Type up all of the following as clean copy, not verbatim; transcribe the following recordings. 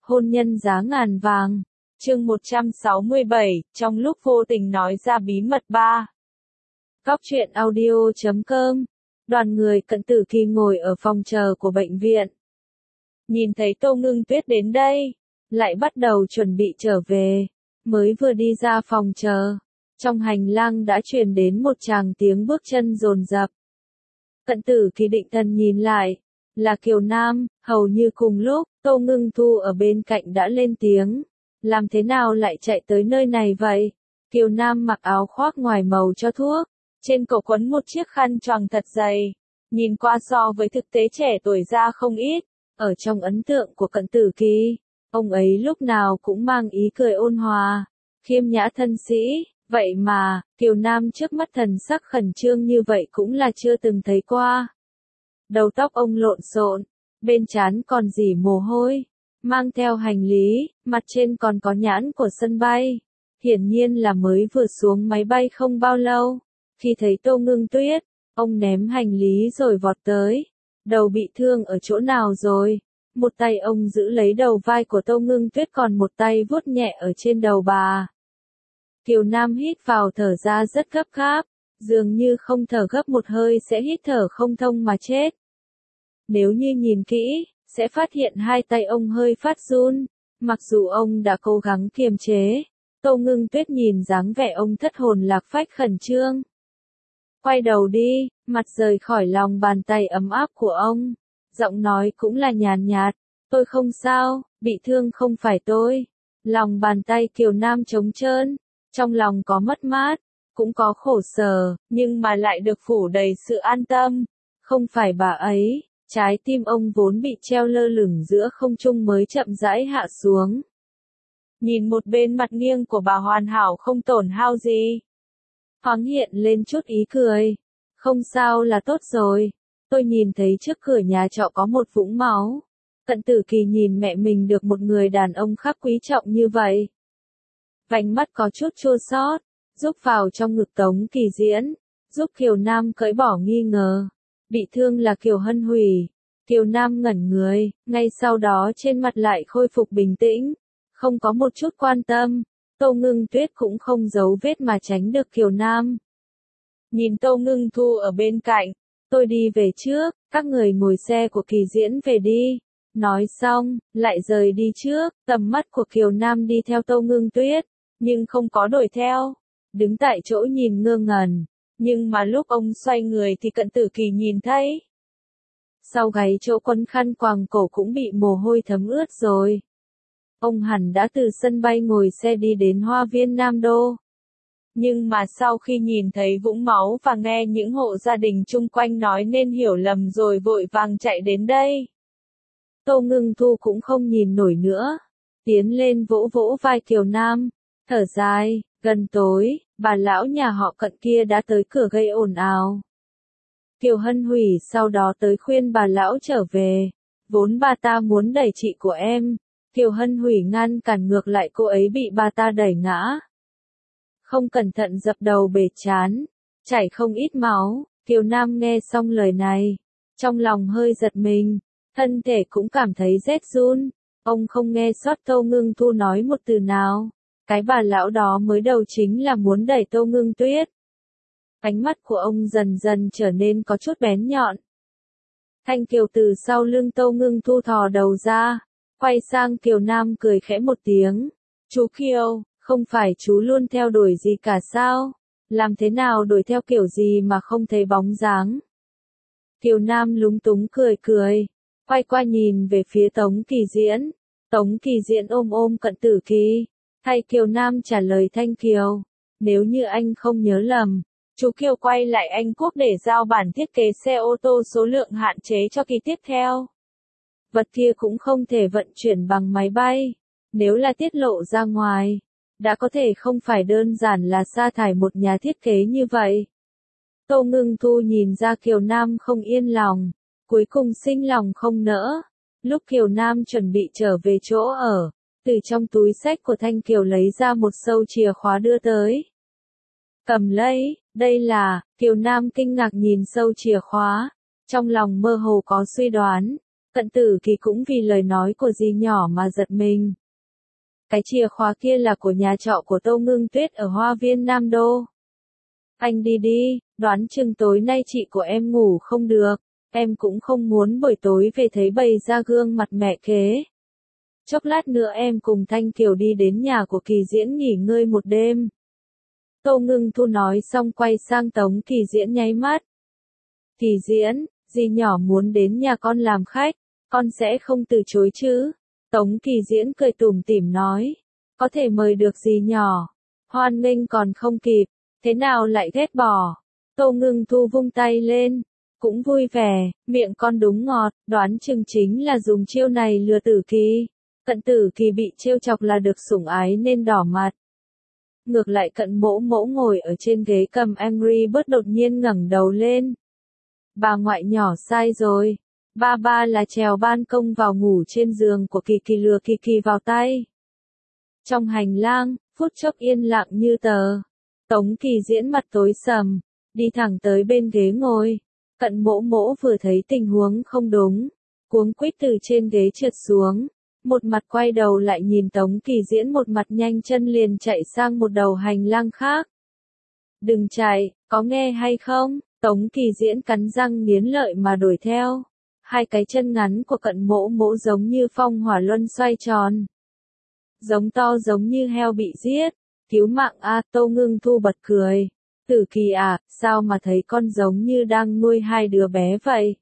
Hôn nhân giá ngàn vàng. Chương 167, trong lúc vô tình nói ra bí mật 3. Góc truyện audio.com. Đoàn người Cận Tử Kỳ ngồi ở phòng chờ của bệnh viện. Nhìn thấy Tô Ngưng Tuyết đến đây, lại bắt đầu chuẩn bị trở về. Mới vừa đi ra phòng chờ, trong hành lang đã truyền đến một tràng tiếng bước chân dồn dập. Cận Tử Kỳ định thần nhìn lại, là Kiều Nam. Hầu như cùng lúc, Tô Ngưng Thu ở bên cạnh đã lên tiếng. Làm thế nào lại chạy tới nơi này vậy? Kiều Nam mặc áo khoác ngoài màu cho thuốc, trên cổ quấn một chiếc khăn choàng thật dày, nhìn qua so với thực tế trẻ tuổi ra không ít. Ở trong ấn tượng của Cận Tử Kỳ, ông ấy lúc nào cũng mang ý cười ôn hòa, khiêm nhã thân sĩ. Vậy mà, Kiều Nam trước mắt thần sắc khẩn trương như vậy cũng là chưa từng thấy qua. Đầu tóc ông lộn xộn, bên trán còn rỉ mồ hôi, mang theo hành lý, mặt trên còn có nhãn của sân bay. Hiển nhiên là mới vừa xuống máy bay không bao lâu. Khi thấy Tô Ngưng Tuyết, ông ném hành lý rồi vọt tới. Đầu bị thương ở chỗ nào rồi? Một tay ông giữ lấy đầu vai của Tô Ngưng Tuyết, còn một tay vuốt nhẹ ở trên đầu bà. Kiều Nam hít vào thở ra rất gấp gáp, dường như không thở gấp một hơi sẽ hít thở không thông mà chết. Nếu như nhìn kỹ, sẽ phát hiện hai tay ông hơi phát run, mặc dù ông đã cố gắng kiềm chế. Tô Ngưng Tuyết nhìn dáng vẻ ông thất hồn lạc phách khẩn trương. Quay đầu đi, mặt rời khỏi lòng bàn tay ấm áp của ông. Giọng nói cũng là nhàn nhạt, tôi không sao, bị thương không phải tôi. Lòng bàn tay Kiều Nam trống trơn, trong lòng có mất mát, cũng có khổ sở, nhưng mà lại được phủ đầy sự an tâm. Không phải bà ấy. Trái tim ông vốn bị treo lơ lửng giữa không trung mới chậm rãi hạ xuống. Nhìn một bên mặt nghiêng của bà hoàn hảo không tổn hao gì. Thoáng hiện lên chút ý cười. Không sao là tốt rồi. Tôi nhìn thấy trước cửa nhà trọ có một vũng máu. Cận Tử Kỳ nhìn mẹ mình được một người đàn ông khác quý trọng như vậy. Vành mắt có chút chua xót, giúp vào trong ngực Tống Kỳ Diễn, giúp Kiều Nam cởi bỏ nghi ngờ. Bị thương là Kiều Hân Hủy. Kiều Nam ngẩn người, ngay sau đó trên mặt lại khôi phục bình tĩnh, không có một chút quan tâm. Tô Ngưng Tuyết cũng không giấu vết mà tránh được Kiều Nam. Nhìn Tô Ngưng Thu ở bên cạnh, tôi đi về trước, các người ngồi xe của Kỳ Diễn về đi. Nói xong, lại rời đi trước. Tầm mắt của Kiều Nam đi theo Tô Ngưng Tuyết, nhưng không có đuổi theo, đứng tại chỗ nhìn ngơ ngẩn. Nhưng mà lúc ông xoay người thì Cận Tử Kỳ nhìn thấy. Sau gáy chỗ quấn khăn quàng cổ cũng bị mồ hôi thấm ướt rồi. Ông hẳn đã từ sân bay ngồi xe đi đến Hoa Viên Nam Đô. Nhưng mà sau khi nhìn thấy vũng máu và nghe những hộ gia đình chung quanh nói nên hiểu lầm rồi vội vàng chạy đến đây. Tô Ngưng Thu cũng không nhìn nổi nữa. Tiến lên vỗ vỗ vai Kiều Nam, thở dài, gần tối. Bà lão nhà họ Cận kia đã tới cửa gây ồn ào. Kiều Hân Hủy sau đó tới khuyên bà lão trở về. Vốn bà ta muốn đẩy chị của em. Kiều Hân Hủy ngăn cản, ngược lại cô ấy bị bà ta đẩy ngã. Không cẩn thận dập đầu bể trán, chảy không ít máu. Kiều Nam nghe xong lời này, trong lòng hơi giật mình, thân thể cũng cảm thấy rét run. Ông không nghe sót Tô Ngưng Thu nói một từ nào. Cái bà lão đó mới đầu chính là muốn đẩy Tô Ngưng Tuyết. Ánh mắt của ông dần dần trở nên có chút bén nhọn. Thanh Kiều từ sau lưng Tô Ngưng Thu thò đầu ra, quay sang Kiều Nam cười khẽ một tiếng. Chú Kiều, không phải chú luôn theo đuổi gì cả sao? Làm thế nào đuổi theo kiểu gì mà không thấy bóng dáng? Kiều Nam lúng túng cười cười, quay qua nhìn về phía Tống Kỳ Diễn. Tống Kỳ Diễn ôm ôm Cận Tử Kỳ. Thay Kiều Nam trả lời Thanh Kiều, nếu như anh không nhớ lầm, chú Kiều quay lại Anh Quốc để giao bản thiết kế xe ô tô số lượng hạn chế cho kỳ tiếp theo. Vật kia cũng không thể vận chuyển bằng máy bay. Nếu là tiết lộ ra ngoài, đã có thể không phải đơn giản là sa thải một nhà thiết kế như vậy. Tô Ngưng Thu nhìn ra Kiều Nam không yên lòng, cuối cùng sinh lòng không nỡ. Lúc Kiều Nam chuẩn bị trở về chỗ ở, từ trong túi xách của Thanh Kiều lấy ra một sâu chìa khóa đưa tới. Cầm lấy, đây là. Kiều Nam kinh ngạc nhìn sâu chìa khóa, trong lòng mơ hồ có suy đoán. Cận Tử Kỳ cũng vì lời nói của dì nhỏ mà giật mình. Cái chìa khóa kia là của nhà trọ của Tô Ngưng Tuyết ở Hoa Viên Nam Đô. Anh đi đi, đoán chừng tối nay chị của em ngủ không được, em cũng không muốn buổi tối về thấy bày ra gương mặt mẹ kế. Chốc lát nữa em cùng Thanh Kiều đi đến nhà của Kỳ Diễn nghỉ ngơi một đêm. Tô Ngưng Thu nói xong quay sang Tống Kỳ Diễn nháy mắt. Kỳ Diễn, dì nhỏ muốn đến nhà con làm khách, con sẽ không từ chối chứ? Tống Kỳ Diễn cười tủm tỉm nói, có thể mời được dì nhỏ, hoan nghênh còn không kịp, thế nào lại ghét bỏ? Tô Ngưng Thu vung tay lên, cũng vui vẻ, miệng con đúng ngọt, đoán chừng chính là dùng chiêu này lừa Tử Kỳ. Cận Tử Kỳ bị trêu chọc là được sủng ái nên đỏ mặt. Ngược lại Cận Mỗ Mỗ ngồi ở trên ghế cầm Angry Birds đột nhiên ngẩng đầu lên. Bà ngoại nhỏ sai rồi. Ba là trèo ban công vào ngủ trên giường của Kỳ Kỳ lừa Kỳ Kỳ vào tay. Trong hành lang, phút chốc yên lặng như tờ. Tống Kỳ Diễn mặt tối sầm, đi thẳng tới bên ghế ngồi. Cận Mỗ Mỗ vừa thấy tình huống không đúng, cuống quýt từ trên ghế trượt xuống. Một mặt quay đầu lại nhìn Tống Kỳ Diễn, một mặt nhanh chân liền chạy sang một đầu hành lang khác. Đừng chạy, có nghe hay không? Tống Kỳ Diễn cắn răng nghiến lợi mà đuổi theo. Hai cái chân ngắn của Cận Mỗ Mỗ giống như phong hỏa luân xoay tròn. Giống to giống như heo bị giết. Cứu mạng a, Tô Ngưng Thu bật cười. Tử Kỳ à, sao mà thấy con giống như đang nuôi hai đứa bé vậy?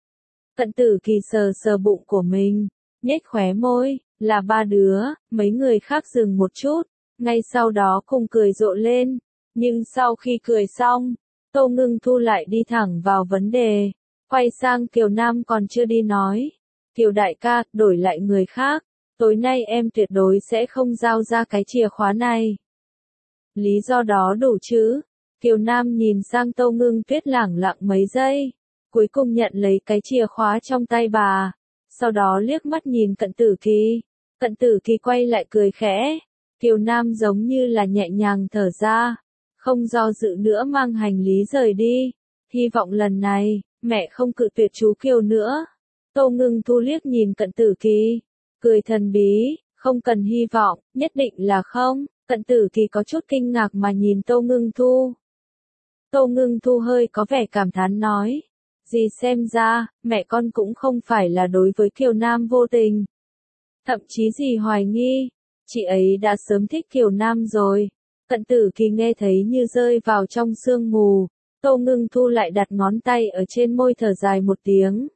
Cận Tử Kỳ sờ sờ bụng của mình, nhếch khóe môi, là ba đứa, mấy người khác dừng một chút, ngay sau đó cùng cười rộ lên. Nhưng sau khi cười xong, Tô Ngưng Thu lại đi thẳng vào vấn đề, quay sang Kiều Nam còn chưa đi nói. Kiều đại ca, đổi lại người khác, tối nay em tuyệt đối sẽ không giao ra cái chìa khóa này. Lý do đó đủ chứ? Kiều Nam nhìn sang Tô Ngưng Tuyết lẳng lặng mấy giây, cuối cùng nhận lấy cái chìa khóa trong tay bà, sau đó liếc mắt nhìn Cận Tử Kỳ. Cận Tử Kỳ quay lại cười khẽ, Kiều Nam giống như là nhẹ nhàng thở ra, không do dự nữa mang hành lý rời đi. Hy vọng lần này, mẹ không cự tuyệt chú Kiều nữa. Tô Ngưng Thu liếc nhìn Cận Tử Kỳ, cười thần bí, không cần hy vọng, nhất định là không. Cận Tử Kỳ có chút kinh ngạc mà nhìn Tô Ngưng Thu. Tô Ngưng Thu hơi có vẻ cảm thán nói, dì xem ra, mẹ con cũng không phải là đối với Kiều Nam vô tình. Thậm chí dì hoài nghi, chị ấy đã sớm thích Kiều Nam rồi. Cận Tử Kỳ nghe thấy như rơi vào trong sương mù. Tô Ngưng Thu lại đặt ngón tay ở trên môi thở dài một tiếng.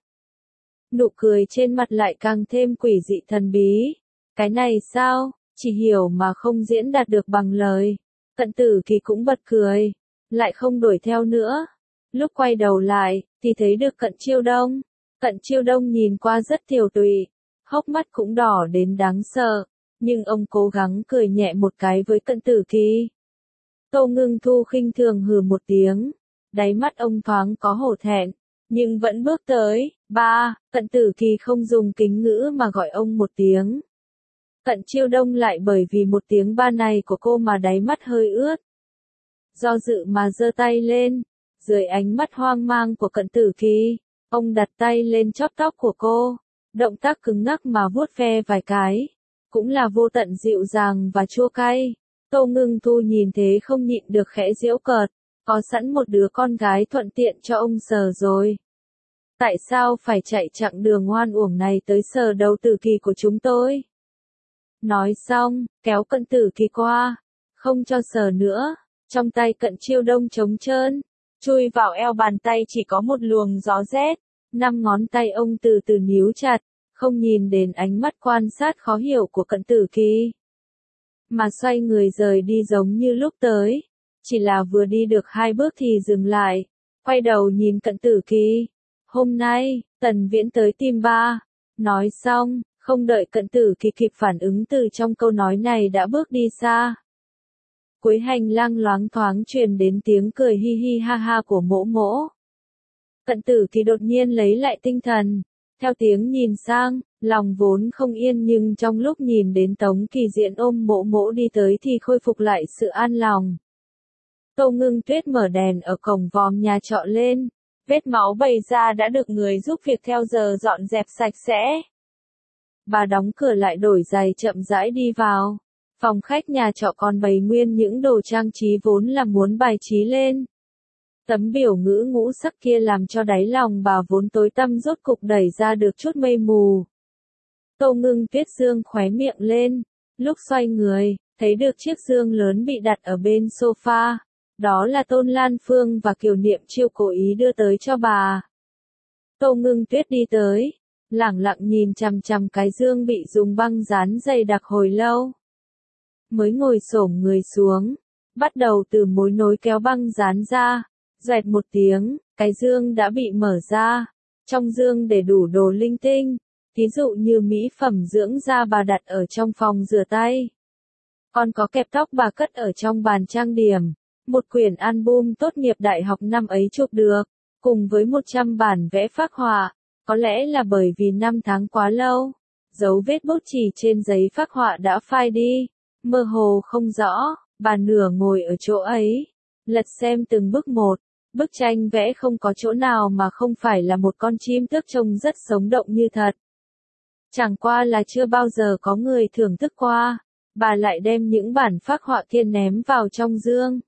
Nụ cười trên mặt lại càng thêm quỷ dị thần bí. Cái này sao, chỉ hiểu mà không diễn đạt được bằng lời. Cận Tử Kỳ cũng bật cười, lại không đuổi theo nữa. Lúc quay đầu lại, thì thấy được Cận Chiêu Đông. Cận Chiêu Đông nhìn qua rất tiều tụy, hốc mắt cũng đỏ đến đáng sợ, nhưng ông cố gắng cười nhẹ một cái với Cận Tử Kỳ. Tô Ngưng Thu khinh thường hừ một tiếng, đáy mắt ông thoáng có hổ thẹn, nhưng vẫn bước tới. Ba, Cận Tử Kỳ không dùng kính ngữ mà gọi ông một tiếng. Cận Chiêu Đông lại bởi vì một tiếng ba này của cô mà đáy mắt hơi ướt. Do dự mà giơ tay lên, dưới ánh mắt hoang mang của Cận Tử Kỳ, ông đặt tay lên chóp tóc của cô, động tác cứng ngắc mà vuốt ve vài cái, cũng là vô tận dịu dàng và chua cay. Tô Ngưng Thu nhìn thế không nhịn được khẽ giễu cợt, có sẵn một đứa con gái thuận tiện cho ông sờ rồi. Tại sao phải chạy chặng đường oan uổng này tới sờ đầu Tử Kỳ của chúng tôi? Nói xong, kéo Cận Tử Kỳ qua, không cho sờ nữa, trong tay Cận Chiêu Đông trống trơn, chui vào eo bàn tay chỉ có một luồng gió rét, 5 ngón tay ông từ từ níu chặt, không nhìn đến ánh mắt quan sát khó hiểu của Cận Tử Kỳ, mà xoay người rời đi giống như lúc tới, chỉ là vừa đi được 2 bước thì dừng lại, quay đầu nhìn Cận Tử Kỳ. Hôm nay, Tần Viễn tới tìm ba. Nói xong, không đợi Cận Tử Kỳ kịp phản ứng từ trong câu nói này đã bước đi xa. Cuối hành lang loáng thoáng truyền đến tiếng cười hi hi ha ha của Mỗ Mỗ. Cận Tử Kỳ đột nhiên lấy lại tinh thần, theo tiếng nhìn sang, lòng vốn không yên nhưng trong lúc nhìn đến Tống Kỳ Diễn ôm Mỗ Mỗ đi tới thì khôi phục lại sự an lòng. Tô Ngưng Tuyết mở đèn ở cổng vòm nhà trọ lên, Vết máu bày ra đã được người giúp việc theo giờ dọn dẹp sạch sẽ. Bà đóng cửa lại đổi giày chậm rãi đi vào. Phòng khách nhà trọ còn bày nguyên những đồ trang trí vốn là muốn bài trí lên. Tấm biểu ngữ ngũ sắc kia làm cho đáy lòng bà vốn tối tăm rốt cục đẩy ra được chút mây mù. Tô Ngưng Tuyết dương khóe miệng lên, lúc xoay người, thấy được chiếc dương lớn bị đặt ở bên sofa. Đó là Tôn Lan Phương và Kiều Niệm Chiêu cố ý đưa tới cho bà. Tô Ngưng Tuyết đi tới, lẳng lặng nhìn chằm chằm cái dương bị dùng băng dán dày đặc hồi lâu. Mới ngồi xổm người xuống, bắt đầu từ mối nối kéo băng dán ra, doẹt một tiếng, cái dương đã bị mở ra. Trong dương để đủ đồ linh tinh, ví dụ như mỹ phẩm dưỡng da bà đặt ở trong phòng rửa tay. Còn có kẹp tóc bà cất ở trong bàn trang điểm, một quyển album tốt nghiệp đại học năm ấy chụp được, cùng với 100 bản vẽ phác họa. Có lẽ là bởi vì năm tháng quá lâu, dấu vết bút chì trên giấy phác họa đã phai đi, mơ hồ không rõ, bà nửa ngồi ở chỗ ấy, lật xem từng bức một, bức tranh vẽ không có chỗ nào mà không phải là một con chim tước trông rất sống động như thật. Chẳng qua là chưa bao giờ có người thưởng thức qua, bà lại đem những bản phác họa kia ném vào trong dương.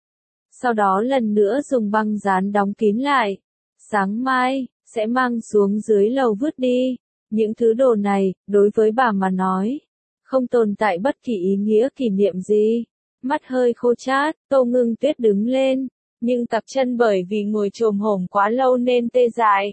Sau đó lần nữa dùng băng dán đóng kín lại. Sáng mai, sẽ mang xuống dưới lầu vứt đi. Những thứ đồ này, đối với bà mà nói, không tồn tại bất kỳ ý nghĩa kỷ niệm gì. Mắt hơi khô chát, Tô Ngưng Tuyết đứng lên, nhưng cặp chân bởi vì ngồi chồm hổm quá lâu nên tê dại.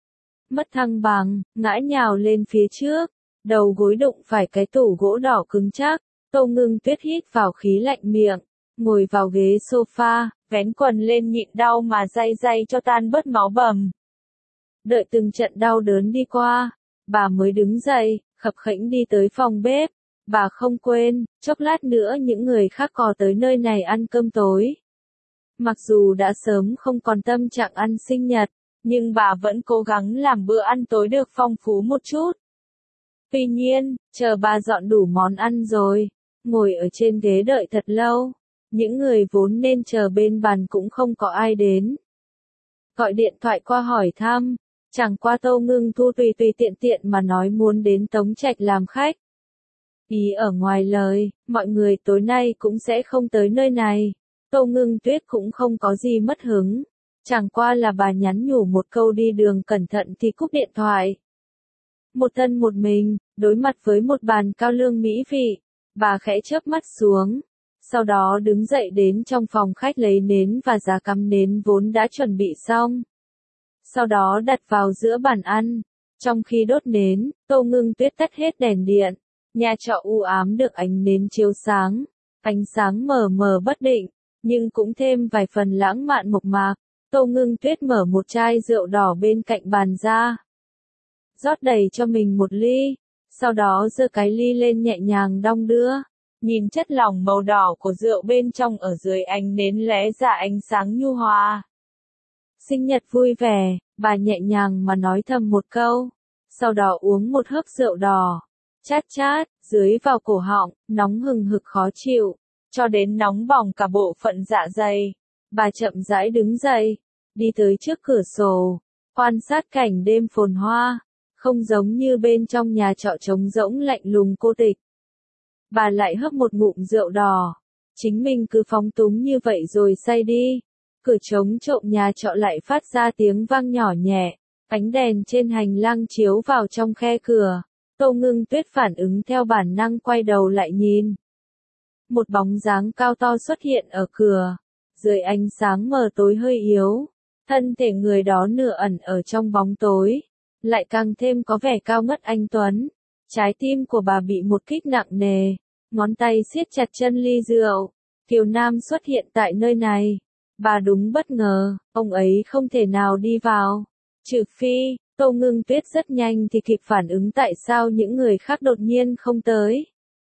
Mất thăng bằng, ngã nhào lên phía trước, đầu gối đụng phải cái tủ gỗ đỏ cứng chắc. Tô Ngưng Tuyết hít vào khí lạnh miệng, ngồi vào ghế sofa, vén quần lên nhịn đau mà day day cho tan bớt máu bầm. Đợi từng trận đau đớn đi qua, bà mới đứng dậy, khập khiễng đi tới phòng bếp. Bà không quên, chốc lát nữa những người khác có tới nơi này ăn cơm tối. Mặc dù đã sớm không còn tâm trạng ăn sinh nhật, nhưng bà vẫn cố gắng làm bữa ăn tối được phong phú một chút. Tuy nhiên, chờ bà dọn đủ món ăn rồi, ngồi ở trên ghế đợi thật lâu, những người vốn nên chờ bên bàn cũng không có ai đến. Gọi điện thoại qua hỏi thăm, chẳng qua Tô Ngưng Thu tùy tiện tiện mà nói muốn đến Tống Trạch làm khách. Ý ở ngoài lời, mọi người tối nay cũng sẽ không tới nơi này. Tô Ngưng Tuyết cũng không có gì mất hứng. Chẳng qua là bà nhắn nhủ một câu đi đường cẩn thận thì cúp điện thoại. Một thân một mình, đối mặt với một bàn cao lương mỹ vị, bà khẽ chớp mắt xuống. Sau đó đứng dậy đến trong phòng khách lấy nến và giá cắm nến vốn đã chuẩn bị xong. Sau đó đặt vào giữa bàn ăn. Trong khi đốt nến, Tô Ngưng Tuyết tắt hết đèn điện. Nhà trọ u ám được ánh nến chiếu sáng. Ánh sáng mờ mờ bất định, nhưng cũng thêm vài phần lãng mạn mộc mạc. Tô Ngưng Tuyết mở một chai rượu đỏ bên cạnh bàn ra. Rót đầy cho mình một ly. Sau đó giơ cái ly lên nhẹ nhàng đong đưa. Nhìn chất lỏng màu đỏ của rượu bên trong ở dưới ánh nến lóe ra ánh sáng nhu hòa. Sinh nhật vui vẻ, bà nhẹ nhàng mà nói thầm một câu. Sau đó uống một hớp rượu đỏ. Chát chát, dưới vào cổ họng, nóng hừng hực khó chịu, cho đến nóng bỏng cả bộ phận dạ dày. Bà chậm rãi đứng dậy, đi tới trước cửa sổ, quan sát cảnh đêm phồn hoa, không giống như bên trong nhà trọ trống rỗng lạnh lùng cô tịch. Bà lại hớp một ngụm rượu đỏ, chính mình cứ phóng túng như vậy rồi say đi. Cửa trống trộm nhà trọ lại phát ra tiếng vang nhỏ nhẹ, ánh đèn trên hành lang chiếu vào trong khe cửa. Tô Ngưng Tuyết phản ứng theo bản năng quay đầu lại nhìn. Một bóng dáng cao to xuất hiện ở cửa, dưới ánh sáng mờ tối hơi yếu, thân thể người đó nửa ẩn ở trong bóng tối, lại càng thêm có vẻ cao ngất anh tuấn. Trái tim của bà bị một kích nặng nề, ngón tay siết chặt chân ly rượu. Kiều Nam xuất hiện tại nơi này, bà đúng bất ngờ, ông ấy không thể nào đi vào, trừ phi. Tô Ngưng Tuyết rất nhanh thì kịp phản ứng tại sao những người khác đột nhiên không tới.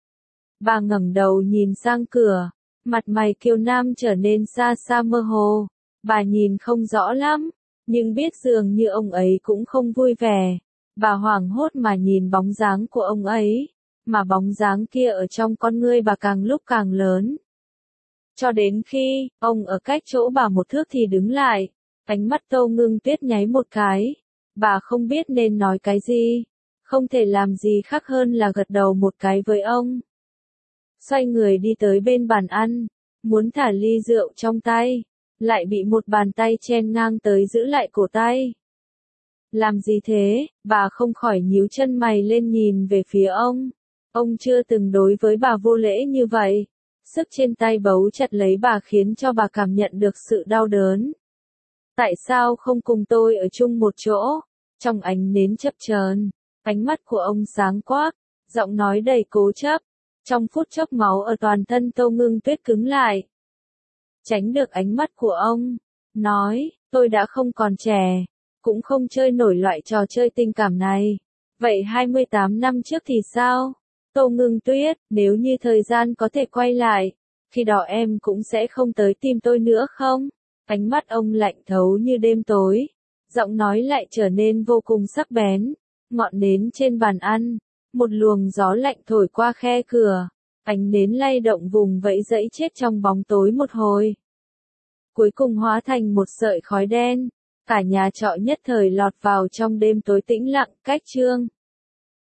Bà ngẩng đầu nhìn sang cửa, mặt mày Kiều Nam trở nên xa xa mơ hồ. Bà nhìn không rõ lắm, nhưng biết dường như ông ấy cũng không vui vẻ. Bà hoảng hốt mà nhìn bóng dáng của ông ấy, mà bóng dáng kia ở trong con ngươi bà càng lúc càng lớn. Cho đến khi, ông ở cách chỗ bà một thước thì đứng lại. Ánh mắt Tô Ngưng Tuyết nháy một cái. Bà không biết nên nói cái gì. Không thể làm gì khác hơn là gật đầu một cái với ông. Xoay người đi tới bên bàn ăn. Muốn thả ly rượu trong tay. Lại bị một bàn tay chen ngang tới giữ lại cổ tay. Làm gì thế? Bà không khỏi nhíu chân mày lên nhìn về phía ông. Ông chưa từng đối với bà vô lễ như vậy. Sức trên tay bấu chặt lấy bà khiến cho bà cảm nhận được sự đau đớn. Tại sao không cùng tôi ở chung một chỗ? Trong ánh nến chập chờn, ánh mắt của ông sáng quắc, giọng nói đầy cố chấp. Trong phút chốc máu ở toàn thân Tô Ngưng Tuyết cứng lại. Tránh được ánh mắt của ông, nói, tôi đã không còn trẻ, cũng không chơi nổi loại trò chơi tình cảm này. Vậy 28 năm trước thì sao? Tô Ngưng Tuyết, nếu như thời gian có thể quay lại, khi đó em cũng sẽ không tới tìm tôi nữa không? Ánh mắt ông lạnh thấu như đêm tối, giọng nói lại trở nên vô cùng sắc bén. Ngọn nến trên bàn ăn, một luồng gió lạnh thổi qua khe cửa, ánh nến lay động vùng vẫy dẫy chết trong bóng tối một hồi. Cuối cùng hóa thành một sợi khói đen, cả nhà trọ nhất thời lọt vào trong đêm tối tĩnh lặng. Cách chương